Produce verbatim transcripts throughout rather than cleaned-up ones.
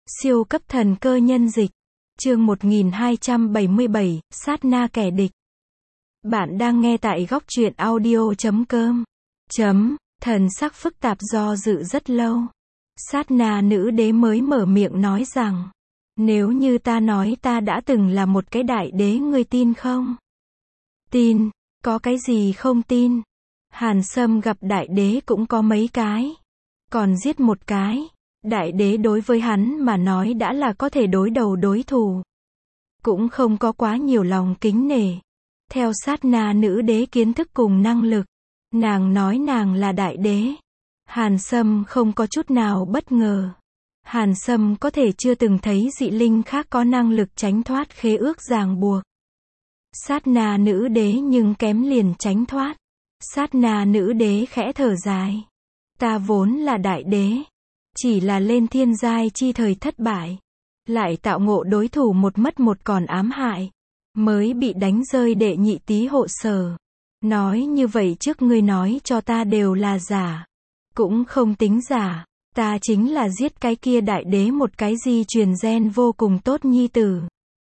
Siêu cấp thần cơ nhân dịch. Chương một nghìn hai trăm bảy mươi bảy, sát na kẻ địch. Bạn đang nghe tại góc truyện audio chấm com. Chấm, thần sắc phức tạp do dự rất lâu. Sát na nữ đế mới mở miệng nói rằng, nếu như ta nói ta đã từng là một cái đại đế ngươi tin không? Tin, có cái gì không tin? Hàn Sâm gặp đại đế cũng có mấy cái. Còn giết một cái. Đại đế đối với hắn mà nói đã là có thể đối đầu đối thủ. Cũng không có quá nhiều lòng kính nể. Theo sát na nữ đế kiến thức cùng năng lực, nàng nói nàng là đại đế. Hàn Sâm không có chút nào bất ngờ. Hàn Sâm có thể chưa từng thấy dị linh khác có năng lực tránh thoát khế ước ràng buộc. Sát na nữ đế nhưng kém liền tránh thoát. Sát na nữ đế khẽ thở dài. Ta vốn là đại đế. Chỉ là lên thiên giai chi thời thất bại. Lại tạo ngộ đối thủ một mất một còn ám hại. Mới bị đánh rơi đệ nhị tý hộ sở. Nói như vậy trước ngươi nói cho ta đều là giả. Cũng không tính giả. Ta chính là giết cái kia đại đế một cái di truyền gen vô cùng tốt nhi tử.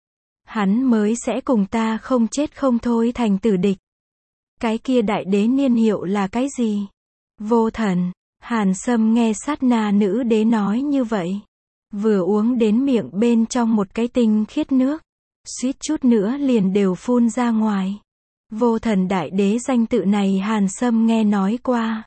Hắn mới sẽ cùng ta không chết không thôi thành tử địch. Cái kia đại đế niên hiệu là cái gì? Vô thần. Hàn Sâm nghe sát na nữ đế nói như vậy. Vừa uống đến miệng bên trong một cái tinh khiết nước. Suýt chút nữa liền đều phun ra ngoài. Vô thần đại đế danh tự này Hàn Sâm nghe nói qua.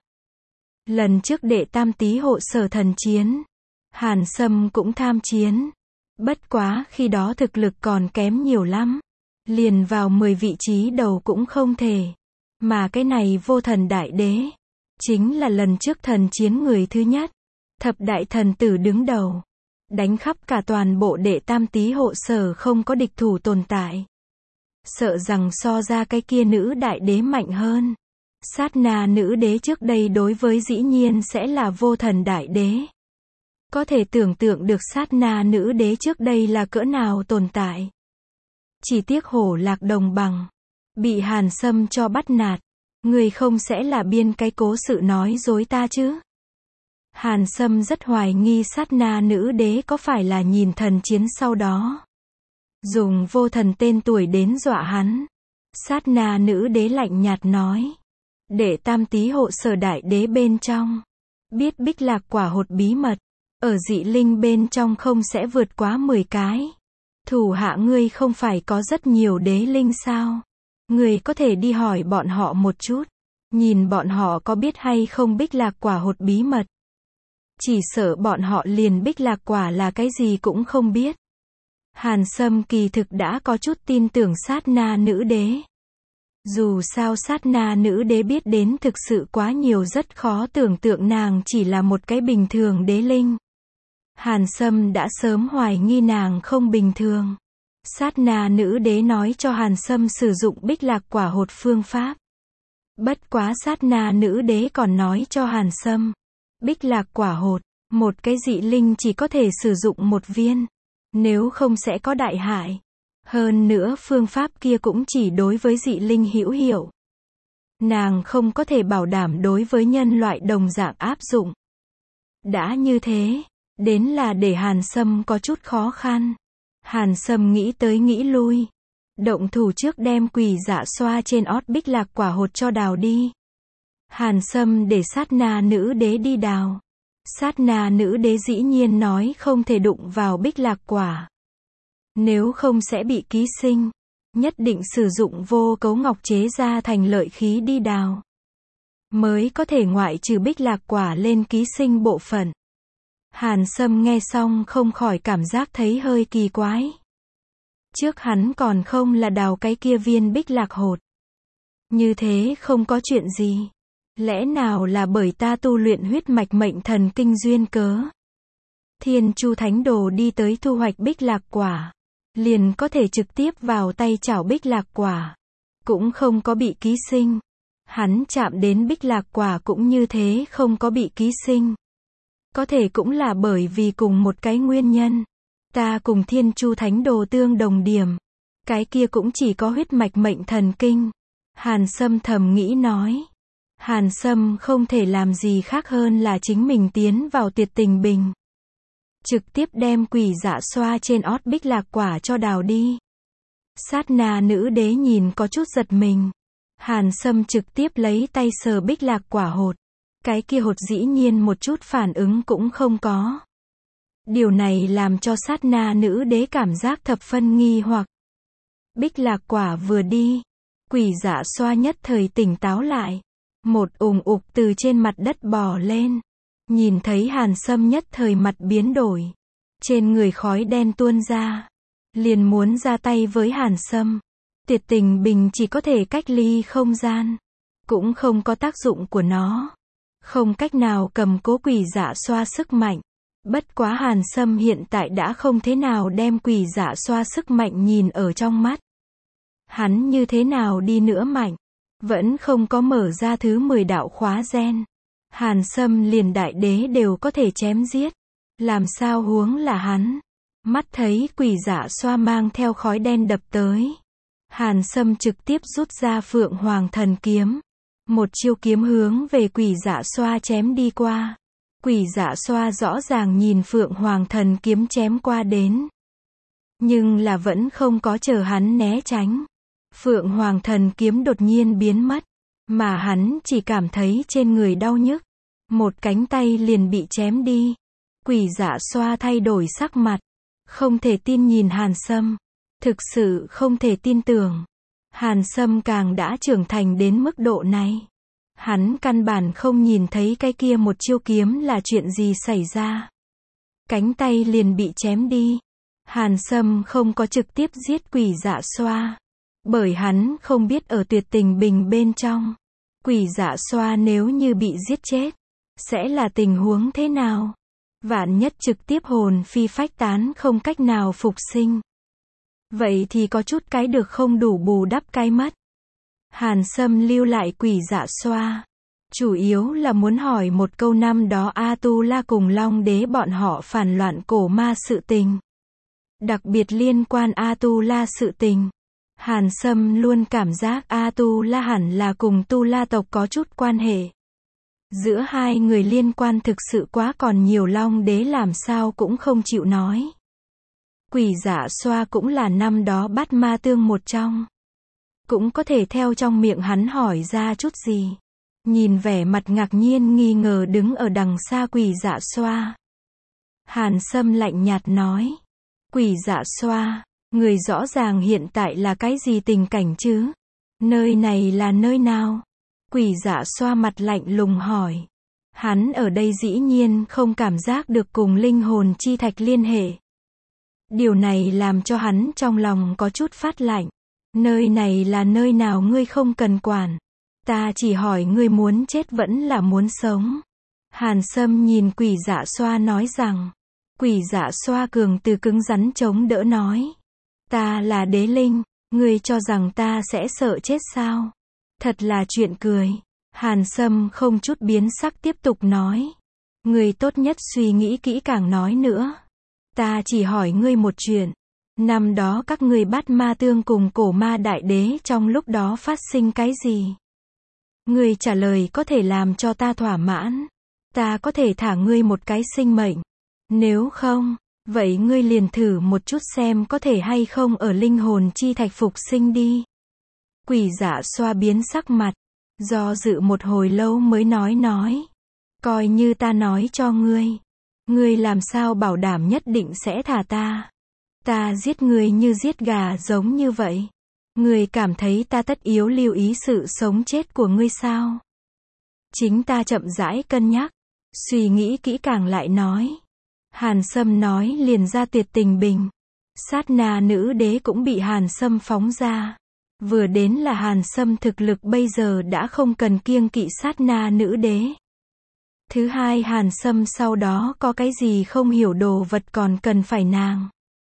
Lần trước đệ tam tý hộ sở thần chiến. Hàn Sâm cũng tham chiến. Bất quá khi đó thực lực còn kém nhiều lắm. Liền vào mười vị trí đầu cũng không thể. Mà cái này vô thần đại đế. Chính là lần trước thần chiến người thứ nhất. Thập đại thần tử đứng đầu. Đánh khắp cả toàn bộ đệ tam tý hộ sở không có địch thủ tồn tại. Sợ rằng so ra cái kia nữ đại đế mạnh hơn. Sát na nữ đế trước đây đối với dĩ nhiên sẽ là vô thần đại đế. Có thể tưởng tượng được sát na nữ đế trước đây là cỡ nào tồn tại. Chỉ tiếc hổ lạc đồng bằng. Bị Hàn Sâm cho bắt nạt. Người không sẽ là biên cái cố sự nói dối ta chứ? Hàn Sâm rất hoài nghi sát na nữ đế có phải là nhìn thần chiến sau đó. Dùng vô thần tên tuổi đến dọa hắn. Sát na nữ đế lạnh nhạt nói. Đệ tam tý hộ sở đại đế bên trong. Biết bích lạc quả hột bí mật. Ở dị linh bên trong không sẽ vượt quá mười cái. Thủ hạ ngươi không phải có rất nhiều đế linh sao? Người có thể đi hỏi bọn họ một chút. Nhìn bọn họ có biết hay không bích lạc quả hột bí mật. Chỉ sợ bọn họ liền bích lạc quả là cái gì cũng không biết. Hàn Sâm kỳ thực đã có chút tin tưởng sát na nữ đế. Dù sao sát na nữ đế biết đến thực sự quá nhiều, rất khó tưởng tượng nàng chỉ là một cái bình thường đế linh. Hàn Sâm đã sớm hoài nghi nàng không bình thường. Sát na nữ đế nói cho Hàn Sâm sử dụng bích lạc quả hột phương pháp. Bất quá sát na nữ đế còn nói cho Hàn Sâm. Bích lạc quả hột, một cái dị linh chỉ có thể sử dụng một viên. Nếu không sẽ có đại hại. Hơn nữa phương pháp kia cũng chỉ đối với dị linh hữu hiệu. Nàng không có thể bảo đảm đối với nhân loại đồng dạng áp dụng. Đã như thế, đến là để Hàn Sâm có chút khó khăn. Hàn Sâm nghĩ tới nghĩ lui. Động thủ trước đem quỷ dạ xoa trên ót bích lạc quả hột cho đào đi. Hàn Sâm để sát na nữ đế đi đào. Sát na nữ đế dĩ nhiên nói không thể đụng vào bích lạc quả. Nếu không sẽ bị ký sinh. Nhất định sử dụng vô cấu ngọc chế ra thành lợi khí đi đào. Mới có thể ngoại trừ bích lạc quả lên ký sinh bộ phận. Hàn Sâm nghe xong không khỏi cảm giác thấy hơi kỳ quái. Trước hắn còn không là đào cái kia viên bích lạc hột. Như thế không có chuyện gì. Lẽ nào là bởi ta tu luyện huyết mạch mệnh thần kinh duyên cớ. Thiên Chu Thánh Đồ đi tới thu hoạch bích lạc quả. Liền có thể trực tiếp vào tay chảo bích lạc quả. Cũng không có bị ký sinh. Hắn chạm đến bích lạc quả cũng như thế không có bị ký sinh. Có thể cũng là bởi vì cùng một cái nguyên nhân. Ta cùng Thiên Chu Thánh Đồ tương đồng điểm. Cái kia cũng chỉ có huyết mạch mệnh thần kinh. Hàn Sâm thầm nghĩ nói. Hàn Sâm không thể làm gì khác hơn là chính mình tiến vào tuyệt tình bình. trực tiếp đem quỷ dạ xoa trên ót bích lạc quả cho đào đi. Sát na nữ đế nhìn có chút giật mình. Hàn Sâm trực tiếp lấy tay sờ bích lạc quả hột. Cái kia hột dĩ nhiên một chút phản ứng cũng không có. Điều này làm cho sát na nữ đế cảm giác thập phân nghi hoặc. Bích lạc quả vừa đi, quỷ dạ xoa nhất thời tỉnh táo lại. Một ùng ục từ trên mặt đất bò lên. Nhìn thấy Hàn Sâm nhất thời mặt biến đổi. Trên người khói đen tuôn ra. Liền muốn ra tay với Hàn Sâm. Tuyệt tình bình chỉ có thể cách ly không gian. Cũng không có tác dụng của nó. Không cách nào cầm cố quỷ dạ xoa sức mạnh. Bất quá Hàn Sâm hiện tại đã không thế nào đem quỷ dạ xoa sức mạnh nhìn ở trong mắt. Hắn như thế nào đi nữa mạnh. Vẫn không có mở ra thứ mười đạo khóa gen. Hàn Sâm liền đại đế đều có thể chém giết. Làm sao huống là hắn. Mắt thấy quỷ dạ xoa mang theo khói đen đập tới. Hàn Sâm trực tiếp rút ra Phượng Hoàng Thần Kiếm. Một chiêu kiếm hướng về quỷ dạ xoa chém đi qua. Quỷ dạ xoa rõ ràng nhìn Phượng Hoàng Thần Kiếm chém qua đến. Nhưng là vẫn không có chờ hắn né tránh. Phượng Hoàng Thần Kiếm đột nhiên biến mất. Mà hắn chỉ cảm thấy trên người đau nhức. Một cánh tay liền bị chém đi. Quỷ dạ xoa thay đổi sắc mặt. Không thể tin nhìn Hàn Sâm. Thực sự không thể tin tưởng. Hàn Sâm càng đã trưởng thành đến mức độ này. Hắn căn bản không nhìn thấy cái kia một chiêu kiếm là chuyện gì xảy ra. Cánh tay liền bị chém đi. Hàn Sâm không có trực tiếp giết quỷ dạ xoa. Bởi hắn không biết ở tuyệt tình bình bên trong. Quỷ dạ xoa nếu như bị giết chết. Sẽ là tình huống thế nào? Vạn nhất trực tiếp hồn phi phách tán không cách nào phục sinh. Vậy thì có chút cái được không đủ bù đắp cái mất. Hàn Sâm lưu lại quỷ dạ xoa. Chủ yếu là muốn hỏi một câu năm đó A-tu-la cùng Long đế bọn họ phản loạn cổ ma sự tình. Đặc biệt liên quan A-tu-la sự tình. Hàn Sâm luôn cảm giác A-tu-la hẳn là cùng tu-la tộc có chút quan hệ. Giữa hai người liên quan thực sự quá còn nhiều, Long đế làm sao cũng không chịu nói. Quỷ dạ xoa cũng là năm đó bắt ma tương một trong. Cũng có thể theo trong miệng hắn hỏi ra chút gì. Nhìn vẻ mặt ngạc nhiên nghi ngờ đứng ở đằng xa quỷ dạ xoa. Hàn Sâm lạnh nhạt nói. Quỷ dạ xoa, người rõ ràng hiện tại là cái gì tình cảnh chứ? Nơi này là nơi nào? Quỷ dạ xoa mặt lạnh lùng hỏi. Hắn ở đây dĩ nhiên không cảm giác được cùng linh hồn chi thạch liên hệ. Điều này làm cho hắn trong lòng có chút phát lạnh. Nơi này là nơi nào ngươi không cần quản. Ta chỉ hỏi ngươi muốn chết vẫn là muốn sống. Hàn Sâm nhìn quỷ dạ xoa nói rằng. Quỷ dạ xoa cường từ cứng rắn chống đỡ nói. Ta là đế linh, ngươi cho rằng ta sẽ sợ chết sao? Thật là chuyện cười. Hàn Sâm không chút biến sắc tiếp tục nói. Ngươi tốt nhất suy nghĩ kỹ càng nói nữa. Ta chỉ hỏi ngươi một chuyện. Năm đó các ngươi bắt ma tương cùng cổ ma đại đế trong lúc đó phát sinh cái gì? Ngươi trả lời có thể làm cho ta thỏa mãn. Ta có thể thả ngươi một cái sinh mệnh. Nếu không, vậy ngươi liền thử một chút xem có thể hay không ở linh hồn chi thạch phục sinh đi. Quỷ dạ xoa biến sắc mặt. Do dự một hồi lâu mới nói nói. Coi như ta nói cho ngươi. Ngươi làm sao bảo đảm nhất định sẽ thả ta? Ta giết ngươi như giết gà giống như vậy. Ngươi cảm thấy ta tất yếu lưu ý sự sống chết của ngươi sao? Chính ta chậm rãi cân nhắc. Suy nghĩ kỹ càng lại nói. Hàn Sâm nói liền ra tuyệt tình bình. Sát na nữ đế cũng bị Hàn Sâm phóng ra. Vừa đến là Hàn Sâm thực lực bây giờ đã không cần kiêng kỵ sát na nữ đế. Thứ hai, Hàn Sâm sau đó có cái gì không hiểu đồ vật còn cần phải nàng.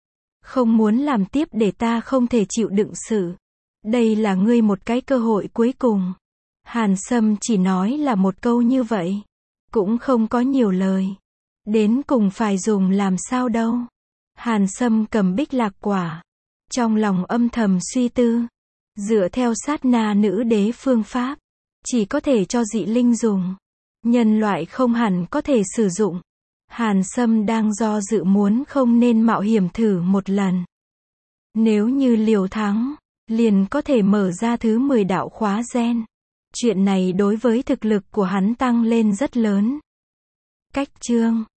Không muốn làm tiếp để ta không thể chịu đựng sự. Đây là ngươi một cái cơ hội cuối cùng. Hàn Sâm chỉ nói là một câu như vậy. Cũng không có nhiều lời. Đến cùng phải dùng làm sao đâu. Hàn Sâm cầm bích lạc quả. Trong lòng âm thầm suy tư. Dựa theo sát na nữ đế phương pháp. Chỉ có thể cho dị linh dùng. Nhân loại không hẳn có thể sử dụng. Hàn Sâm đang do dự muốn không nên mạo hiểm thử một lần. Nếu như liều thắng, liền có thể mở ra thứ mười đạo khóa gen. Chuyện này đối với thực lực của hắn tăng lên rất lớn. Cách chương